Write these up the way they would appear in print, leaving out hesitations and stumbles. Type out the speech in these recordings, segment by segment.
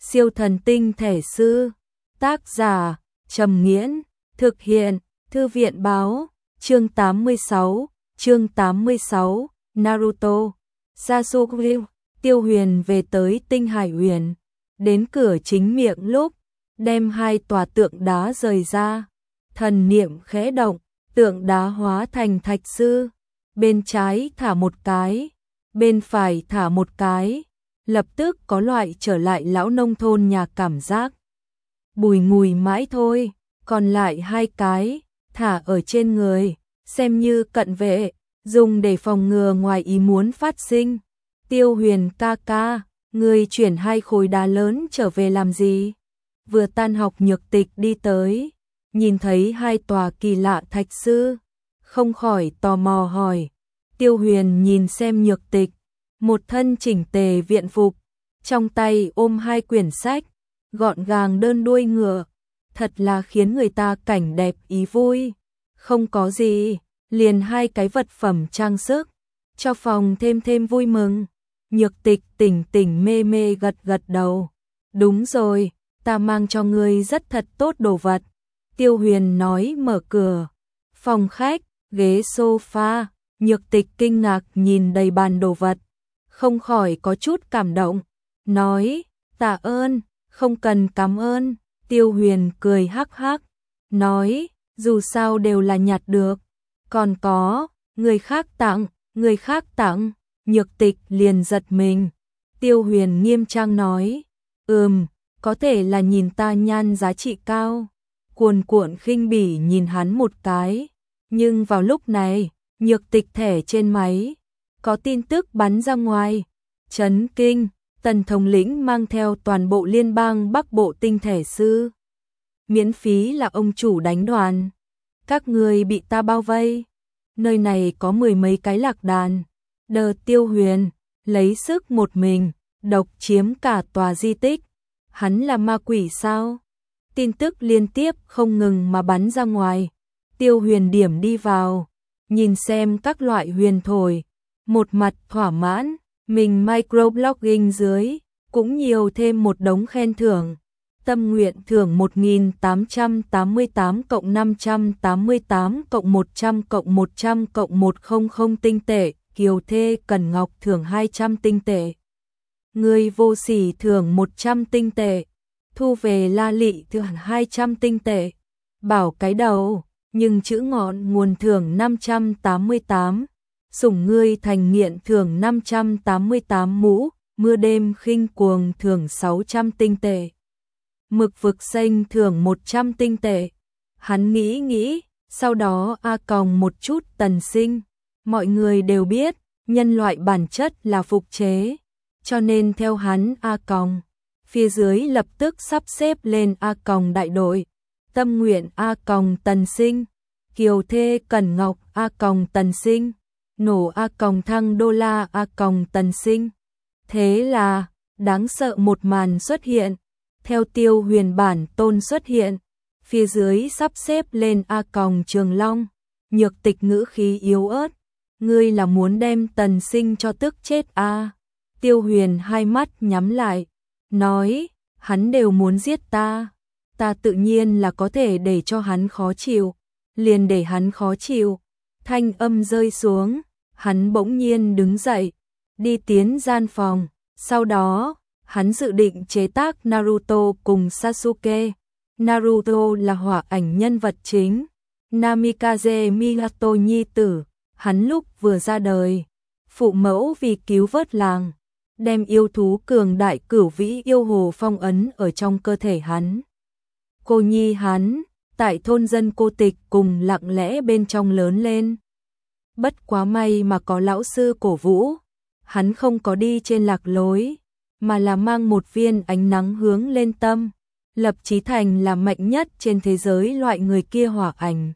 Siêu thần tinh thể sư. Tác giả Trầm Nghiễn. Thực hiện Thư viện báo. Chương 86. Chương 86. Naruto. Sasuke. Tiêu Huyền về tới Tinh Hải Huyền. Đến cửa chính miệng lúc đem hai tòa tượng đá rời ra. Thần niệm khẽ động, tượng đá hóa thành thạch sư. Bên trái thả một cái, bên phải thả một cái. Lập tức có loại trở lại lão nông thôn nhà cảm giác. Bùi ngùi mãi thôi, còn lại hai cái, thả ở trên người, xem như cận vệ, dùng để phòng ngừa ngoài ý muốn phát sinh. Tiêu Huyền ca ca, người chuyển hai khối đá lớn trở về làm gì? Vừa tan học Nhược Tịch đi tới, nhìn thấy hai tòa kỳ lạ thạch sư, không khỏi tò mò hỏi. Tiêu Huyền nhìn xem Nhược Tịch, một thân chỉnh tề viện phục, trong tay ôm hai quyển sách, gọn gàng đơn đuôi ngựa, thật là khiến người ta cảnh đẹp ý vui. Không có gì, liền hai cái vật phẩm trang sức, cho phòng thêm vui mừng. Nhược Tịch tỉnh tỉnh mê mê gật gật đầu. Đúng rồi, ta mang cho ngươi rất thật tốt đồ vật. Tiêu Huyền nói mở cửa. Phòng khách, ghế sofa, Nhược Tịch kinh ngạc nhìn đầy bàn đồ vật, không khỏi có chút cảm động, nói, tạ ơn, không cần cảm ơn. Tiêu Huyền cười hắc hắc, nói, dù sao đều là nhặt được, còn có, người khác tặng. Nhược Tịch liền giật mình. Tiêu Huyền nghiêm trang nói, có thể là nhìn ta nhan giá trị cao. Cuồn cuộn khinh bỉ nhìn hắn một cái, nhưng vào lúc này, Nhược Tịch thẻ trên máy, có tin tức bắn ra ngoài. Chấn kinh, Tần thống lĩnh mang theo toàn bộ liên bang Bắc Bộ tinh thể sư. Miễn phí là ông chủ đánh đoàn. Các người bị ta bao vây. Nơi này có mười mấy cái lạc đàn. Đờ Tiêu Huyền, lấy sức một mình, độc chiếm cả tòa di tích. Hắn là ma quỷ sao? Tin tức liên tiếp không ngừng mà bắn ra ngoài. Tiêu Huyền điểm đi vào, nhìn xem các loại huyền thổi, một mặt thỏa mãn, mình microblogging dưới, cũng nhiều thêm một đống khen thưởng. Tâm nguyện thưởng 1888 cộng 588 cộng 100 cộng 100 cộng 100 tinh tệ, Kiều Thê Cần Ngọc thưởng 200 tinh tệ. Người vô sỉ thưởng 100 tinh tệ, thu về La Lị thưởng 200 tinh tệ. Bảo cái đầu, nhưng chữ ngọn nguồn thưởng 588, sủng ngươi thành nghiện thưởng 588 mũ, mưa đêm khinh cuồng thưởng 600 tinh tệ. Mực vực xanh thưởng 100 tinh tệ. Hắn nghĩ, sau đó còng một chút Tần Sinh. Mọi người đều biết, nhân loại bản chất là phục chế, cho nên theo hắn còng. Phía dưới lập tức sắp xếp lên còng đại đội. Tâm nguyện còng Tần Sinh, Kiều Thê Cần Ngọc còng Tần Sinh, nổ còng thăng đô la còng Tần Sinh. Thế là, đáng sợ một màn xuất hiện. Theo Tiêu Huyền bản tôn xuất hiện, phía dưới sắp xếp lên còng Trường Long. Nhược Tịch ngữ khí yếu ớt, ngươi là muốn đem Tần Sinh cho tức chết Tiêu Huyền hai mắt nhắm lại, nói, hắn đều muốn giết ta tự nhiên là có thể để cho hắn khó chịu, liền để hắn khó chịu. Thanh âm rơi xuống, hắn bỗng nhiên đứng dậy, đi tiến gian phòng, sau đó, hắn dự định chế tác Naruto cùng Sasuke. Naruto là hỏa ảnh nhân vật chính, Namikaze Minato nhi tử, hắn lúc vừa ra đời, phụ mẫu vì cứu vớt làng, đem yêu thú cường đại cửu vĩ yêu hồ phong ấn ở trong cơ thể hắn. Cô nhi hắn, tại thôn dân cô tịch cùng lặng lẽ bên trong lớn lên. Bất quá may mà có lão sư cổ vũ, hắn không có đi trên lạc lối, mà là mang một viên ánh nắng hướng lên tâm, lập chí thành là mạnh nhất trên thế giới loại người kia hỏa ảnh.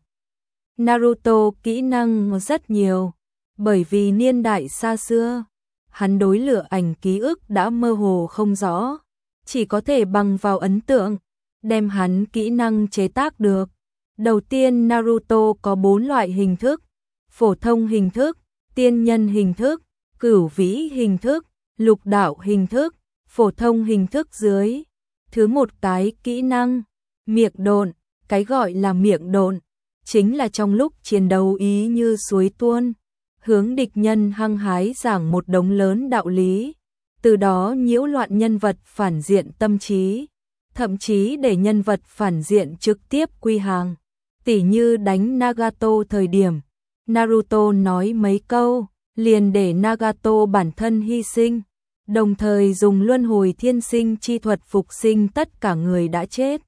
Naruto kỹ năng rất nhiều, bởi vì niên đại xa xưa, hắn đối lửa ảnh ký ức đã mơ hồ không rõ, chỉ có thể bằng vào ấn tượng, đem hắn kỹ năng chế tác được. Đầu tiên Naruto có 4 loại hình thức, phổ thông hình thức, tiên nhân hình thức, cửu vĩ hình thức, lục đạo hình thức. Phổ thông hình thức dưới, Thứ một cái kỹ năng, miệng độn, cái gọi là miệng độn chính là trong lúc chiến đấu ý như suối tuôn, hướng địch nhân hăng hái giảng một đống lớn đạo lý, từ đó nhiễu loạn nhân vật phản diện tâm trí, thậm chí để nhân vật phản diện trực tiếp quy hàng. Tỉ như đánh Nagato thời điểm, Naruto nói mấy câu, liền để Nagato bản thân hy sinh, đồng thời dùng luân hồi thiên sinh chi thuật phục sinh tất cả người đã chết.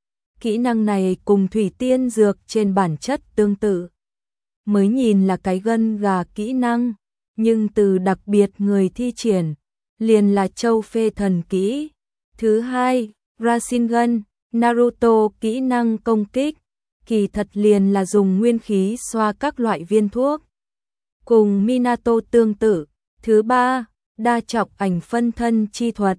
Kỹ năng này cùng thủy tiên dược trên bản chất tương tự. Mới nhìn là cái gân gà kỹ năng, nhưng từ đặc biệt người thi triển, liền là châu phê thần kỹ. Thứ hai, Rasengan, Naruto kỹ năng công kích, kỳ thật liền là dùng nguyên khí xoa các loại viên thuốc. Cùng Minato tương tự. Thứ ba, đa trọng ảnh phân thân chi thuật.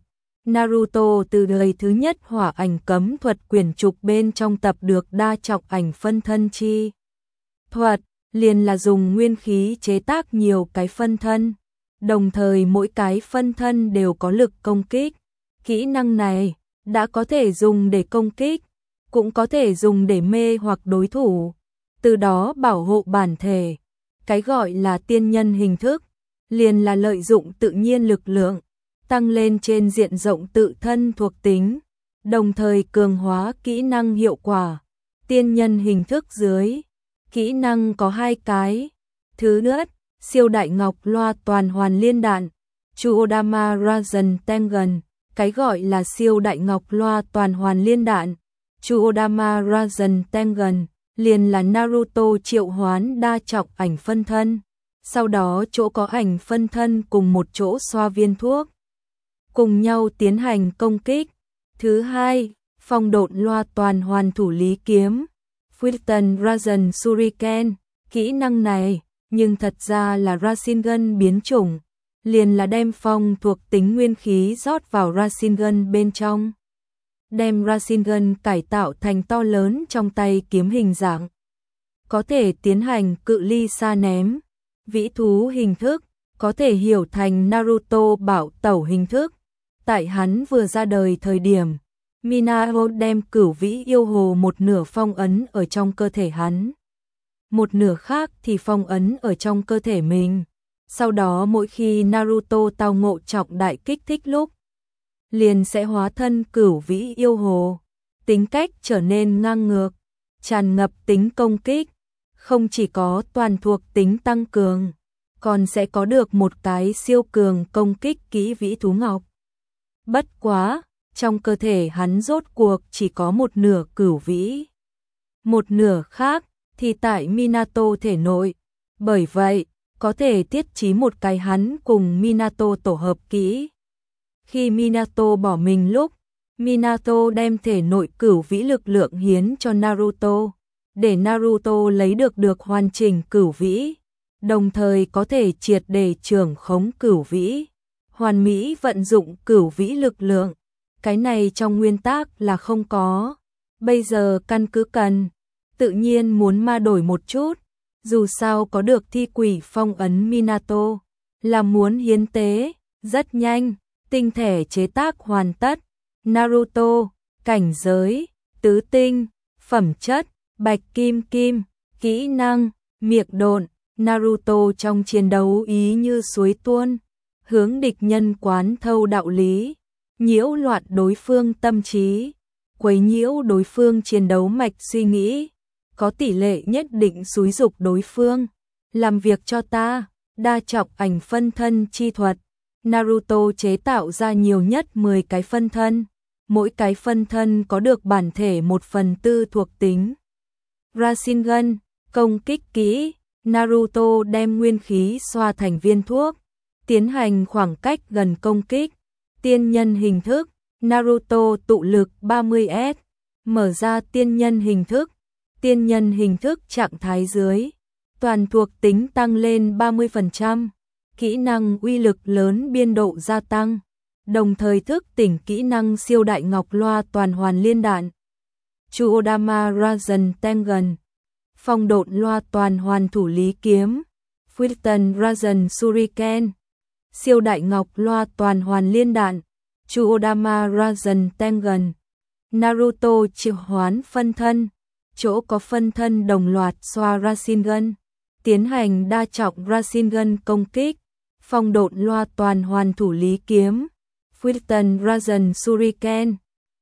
Naruto từ đời thứ nhất hỏa ảnh cấm thuật quyển trục bên trong tập được đa trọng ảnh phân thân chi thuật, liền là dùng nguyên khí chế tác nhiều cái phân thân, đồng thời mỗi cái phân thân đều có lực công kích. Kỹ năng này đã có thể dùng để công kích, cũng có thể dùng để mê hoặc đối thủ, từ đó bảo hộ bản thể. Cái gọi là tiên nhân hình thức, liền là lợi dụng tự nhiên lực lượng, tăng lên trên diện rộng tự thân thuộc tính, đồng thời cường hóa kỹ năng hiệu quả. Tiên nhân hình thức dưới, kỹ năng có hai cái. Thứ nhất, siêu đại ngọc loa toàn hoàn liên đạn, Chuodama Rasen Tengen. Cái gọi là siêu đại ngọc loa toàn hoàn liên đạn, Chuodama Rasen Tengen, liền là Naruto triệu hoán đa trọng ảnh phân thân, sau đó chỗ có ảnh phân thân cùng một chỗ xoa viên thuốc, cùng nhau tiến hành công kích. Thứ hai, phong độn loa toàn hoàn thủ lý kiếm, Fulton Rasen Shuriken. Kỹ năng này, nhưng thật ra là Rasengan biến chủng, liền là đem phong thuộc tính nguyên khí rót vào Rasengan bên trong, đem Rasengan cải tạo thành to lớn trong tay kiếm hình dạng, có thể tiến hành cự ly xa ném. Vĩ thú hình thức, có thể hiểu thành Naruto bảo tẩu hình thức. Tại hắn vừa ra đời thời điểm, Minato đem cửu vĩ yêu hồ một nửa phong ấn ở trong cơ thể hắn, một nửa khác thì phong ấn ở trong cơ thể mình. Sau đó mỗi khi Naruto tao ngộ trọng đại kích thích lúc, liền sẽ hóa thân cửu vĩ yêu hồ, tính cách trở nên ngang ngược, tràn ngập tính công kích, không chỉ có toàn thuộc tính tăng cường, còn sẽ có được một cái siêu cường công kích kỹ vĩ thú ngọc. Bất quá, trong cơ thể hắn rốt cuộc chỉ có một nửa cửu vĩ, một nửa khác thì tại Minato thể nội, bởi vậy có thể thiết trí một cái hắn cùng Minato tổ hợp kỹ. Khi Minato bỏ mình lúc, Minato đem thể nội cửu vĩ lực lượng hiến cho Naruto, để Naruto lấy được hoàn chỉnh cửu vĩ, đồng thời có thể triệt để trưởng khống cửu vĩ, hoàn mỹ vận dụng cửu vĩ lực lượng. Cái này trong nguyên tắc là không có, bây giờ căn cứ cần, tự nhiên muốn ma đổi một chút, dù sao có được thi quỷ phong ấn Minato, là muốn hiến tế, rất nhanh, tinh thể chế tác hoàn tất. Naruto, cảnh giới, tứ tinh, phẩm chất, bạch kim kim, kỹ năng, miệng độn. Naruto trong chiến đấu ý như suối tuôn, hướng địch nhân quán thâu đạo lý, nhiễu loạn đối phương tâm trí, quấy nhiễu đối phương chiến đấu mạch suy nghĩ, có tỷ lệ nhất định xúi dục đối phương, làm việc cho ta. Đa trọng ảnh phân thân chi thuật, Naruto chế tạo ra nhiều nhất 10 cái phân thân, mỗi cái phân thân có được bản thể 1/4 thuộc tính. Rasengan, công kích kỹ, Naruto đem nguyên khí xoa thành viên thuốc, tiến hành khoảng cách gần công kích. Tiên nhân hình thức, Naruto tụ lực 30S, mở ra tiên nhân hình thức. Tiên nhân hình thức trạng thái dưới, toàn thuộc tính tăng lên 30%, kỹ năng uy lực lớn biên độ gia tăng, đồng thời thức tỉnh kỹ năng siêu đại ngọc loa toàn hoàn liên đạn, Chuodama Rasen Tengen, phong độn loa toàn hoàn thủ lý kiếm, Fulton Rasen Shuriken, siêu đại ngọc loa toàn hoàn liên đạn, Chuodama Rasen Tengen, Naruto triệu hoán phân thân, chỗ có phân thân đồng loạt xoa Rasengan, tiến hành đa trọng Rasengan công kích, phong độn loa toàn hoàn thủ lý kiếm, Futon Rasen Shuriken.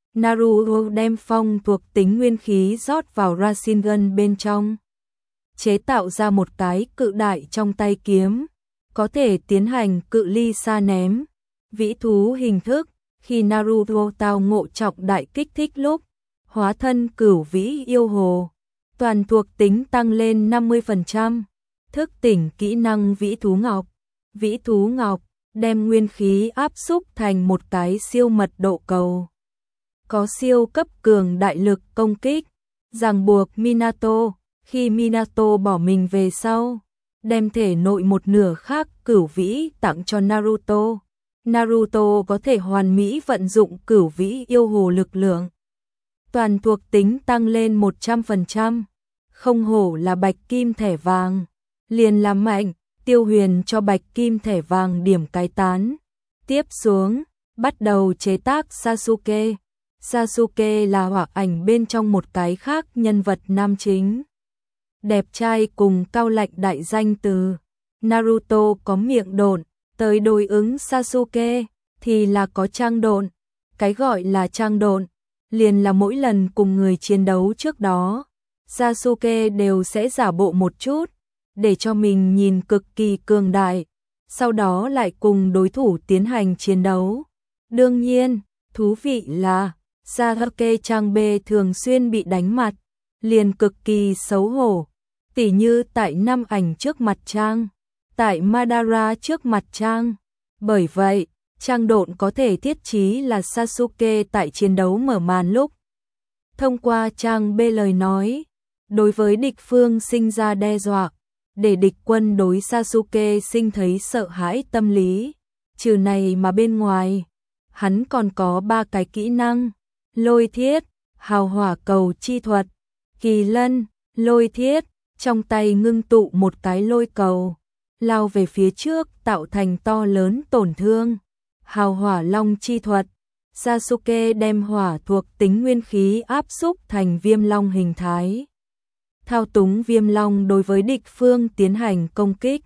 Naruto đem phong thuộc tính nguyên khí rót vào Rasengan bên trong, chế tạo ra một cái cự đại trong tay kiếm, có thể tiến hành cự ly xa ném, vĩ thú hình thức. Khi Naruto tao ngộ trọng đại kích thích lúc, hóa thân cửu vĩ yêu hồ, toàn thuộc tính tăng lên 50%, thức tỉnh kỹ năng vĩ thú ngọc. Vĩ thú ngọc đem nguyên khí áp xúc thành một cái siêu mật độ cầu, có siêu cấp cường đại lực công kích, ràng buộc Minato. Khi Minato bỏ mình về sau, đem thể nội một nửa khác cửu vĩ tặng cho Naruto. Naruto có thể hoàn mỹ vận dụng cửu vĩ yêu hồ lực lượng, toàn thuộc tính tăng lên 100%, không hổ là bạch kim thẻ vàng, liền làm mạnh, Tiêu Huyền cho bạch kim thẻ vàng điểm cái tán. Tiếp xuống, bắt đầu chế tác Sasuke. Sasuke là hỏa ảnh bên trong một cái khác nhân vật nam chính, đẹp trai cùng cao lạnh đại danh từ. Naruto có miệng độn, tới đối ứng Sasuke thì là có trang độn. Cái gọi là trang độn liền là mỗi lần cùng người chiến đấu trước đó, Sasuke đều sẽ giả bộ một chút để cho mình nhìn cực kỳ cường đại, sau đó lại cùng đối thủ tiến hành chiến đấu. Đương nhiên, thú vị là Sasuke trang B thường xuyên bị đánh mặt, liền cực kỳ xấu hổ, tỉ như tại năm ảnh trước mặt trang, tại Madara trước mặt trang. Bởi vậy, trang độn có thể thiết trí là Sasuke tại chiến đấu mở màn lúc, thông qua trang B lời nói, đối với địch phương sinh ra đe dọa, để địch quân đối Sasuke sinh thấy sợ hãi tâm lý. Trừ này mà bên ngoài, hắn còn có 3 cái kỹ năng: lôi thiết, hào hỏa cầu chi thuật, kỳ lân. Lôi thiết, trong tay ngưng tụ một cái lôi cầu, lao về phía trước tạo thành to lớn tổn thương. Hào hỏa long chi thuật, Sasuke đem hỏa thuộc tính nguyên khí áp xúc thành viêm long hình thái, thao túng viêm long đối với địch phương tiến hành công kích.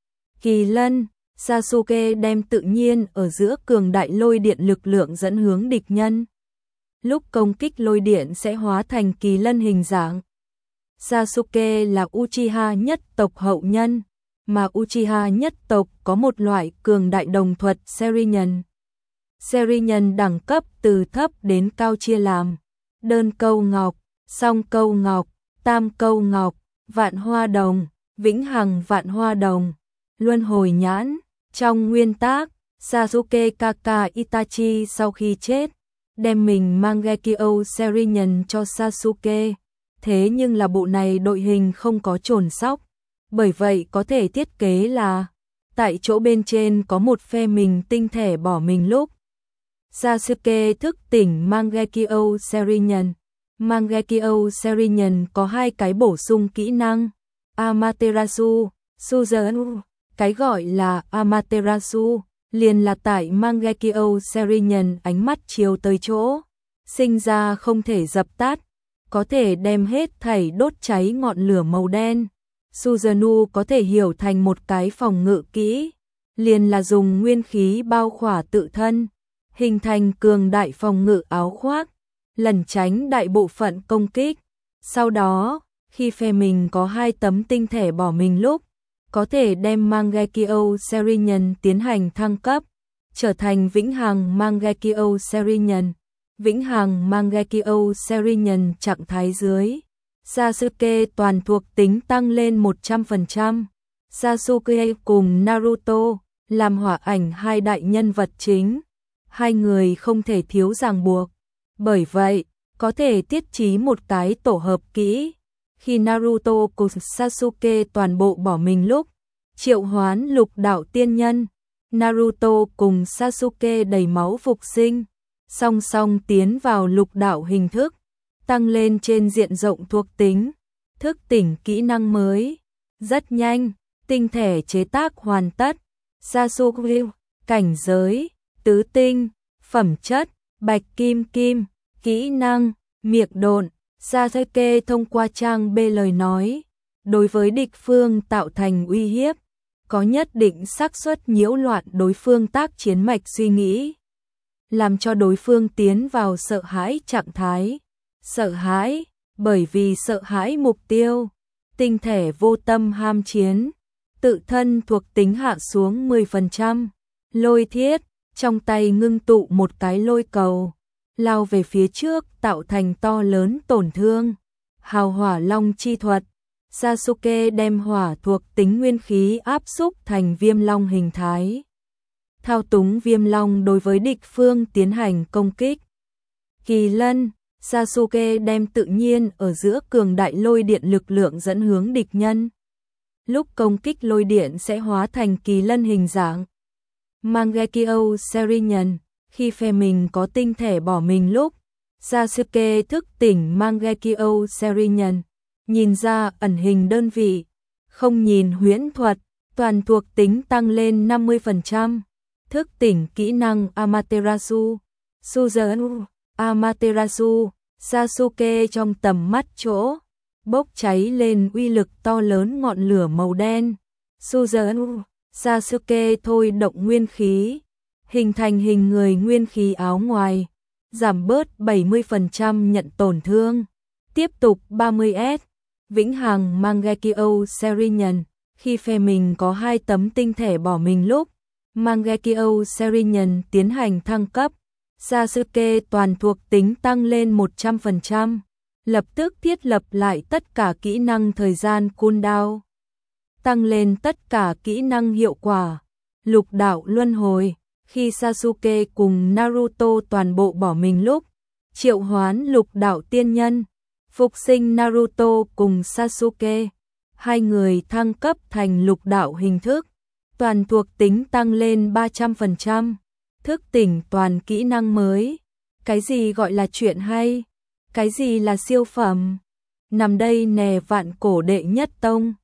Kỳ lân, Sasuke đem tự nhiên ở giữa cường đại lôi điện lực lượng dẫn hướng địch nhân, lúc công kích lôi điện sẽ hóa thành kỳ lân hình dạng. Sasuke là Uchiha nhất tộc hậu nhân, mà Uchiha nhất tộc có một loại cường đại đồng thuật Sharingan. Sharingan đẳng cấp từ thấp đến cao chia làm đơn câu ngọc, song câu ngọc, tam câu ngọc, vạn hoa đồng, vĩnh hằng vạn hoa đồng, luân hồi nhãn. Trong nguyên tác, Sasuke Kaka Itachi sau khi chết, đem mình Mangekyo Sharingan cho Sasuke. Thế nhưng là bộ này đội hình không có chồn sóc, bởi vậy có thể thiết kế là tại chỗ bên trên có một phe mình tinh thể bỏ mình lúc Sasuke thức tỉnh Mangekyo Sharingan. Mangekyo Sharingan có 2 cái bổ sung kỹ năng: Amaterasu, Suzanu. Cái gọi là Amaterasu liền là tại Mangekyo Sharingan ánh mắt chiếu tới chỗ, sinh ra không thể dập tắt, có thể đem hết thảy đốt cháy ngọn lửa màu đen. Suzanu có thể hiểu thành một cái phòng ngự kỹ, liền là dùng nguyên khí bao khỏa tự thân, hình thành cường đại phòng ngự áo khoác, lẩn tránh đại bộ phận công kích. Sau đó, khi phe mình có 2 tấm tinh thể bỏ mình lúc, có thể đem Mangekyo Sharingan tiến hành thăng cấp, trở thành vĩnh hằng Mangekyo Sharingan. Vĩnh hằng Mangekyo Sharingan trạng thái dưới, Sasuke toàn thuộc tính tăng lên 100%. Sasuke cùng Naruto làm hỏa ảnh 2 đại nhân vật chính, 2 người không thể thiếu ràng buộc. Bởi vậy, có thể thiết trí một cái tổ hợp kỹ. Khi Naruto cùng Sasuke toàn bộ bỏ mình lúc, triệu hoán lục đạo tiên nhân, Naruto cùng Sasuke đầy máu phục sinh, song song tiến vào lục đạo hình thức, tăng lên trên diện rộng thuộc tính, thức tỉnh kỹ năng mới. Rất nhanh, tinh thể chế tác hoàn tất. Sasuke cảnh giới tứ tinh, phẩm chất bạch kim kim, Kỹ năng, miệng độn, Sasuke thông qua trang B lời nói, đối với địch phương tạo thành uy hiếp, có nhất định xác suất nhiễu loạn đối phương tác chiến mạch suy nghĩ, làm cho đối phương tiến vào sợ hãi trạng thái. Sợ hãi, bởi vì sợ hãi mục tiêu, tinh thể vô tâm ham chiến, tự thân thuộc tính hạ xuống 10%, lôi thiết, trong tay ngưng tụ một cái lôi cầu, lao về phía trước tạo thành to lớn tổn thương. Hào hỏa long chi thuật, Sasuke đem hỏa thuộc tính nguyên khí áp xúc thành viêm long hình thái, thao túng viêm long đối với địch phương tiến hành công kích. Kỳ lân, Sasuke đem tự nhiên ở giữa cường đại lôi điện lực lượng dẫn hướng địch nhân. Lúc công kích lôi điện sẽ hóa thành kỳ lân hình dạng. Mangekyo Sharingan, khi phe mình có tinh thể bỏ mình lúc, Sasuke thức tỉnh Mangekyo Sharingan, nhìn ra ẩn hình đơn vị, không nhìn huyễn thuật, toàn thuộc tính tăng lên 50%. Thức tỉnh kỹ năng Amaterasu, Suzaru, Amaterasu, Sasuke trong tầm mắt chỗ, bốc cháy lên uy lực to lớn ngọn lửa màu đen. Suzaru, Sasuke thôi động nguyên khí, hình thành hình người nguyên khí áo ngoài, giảm bớt 70% nhận tổn thương. Tiếp tục 30S, vĩnh hằng Mangekyo Sharingan, khi phe mình có 2 tấm tinh thể bỏ mình lúc, Mangekyo Sharingan tiến hành thăng cấp, Sasuke toàn thuộc tính tăng lên 100%, lập tức thiết lập lại tất cả kỹ năng thời gian cooldown, tăng lên tất cả kỹ năng hiệu quả. Lục đạo luân hồi, khi Sasuke cùng Naruto toàn bộ bỏ mình lúc, triệu hoán lục đạo tiên nhân, phục sinh Naruto cùng Sasuke, hai người thăng cấp thành lục đạo hình thức, toàn thuộc tính tăng lên 300%, thức tỉnh toàn kỹ năng mới. Cái gì gọi là chuyện hay? Cái gì là siêu phẩm? Nằm đây nè vạn cổ đệ nhất tông.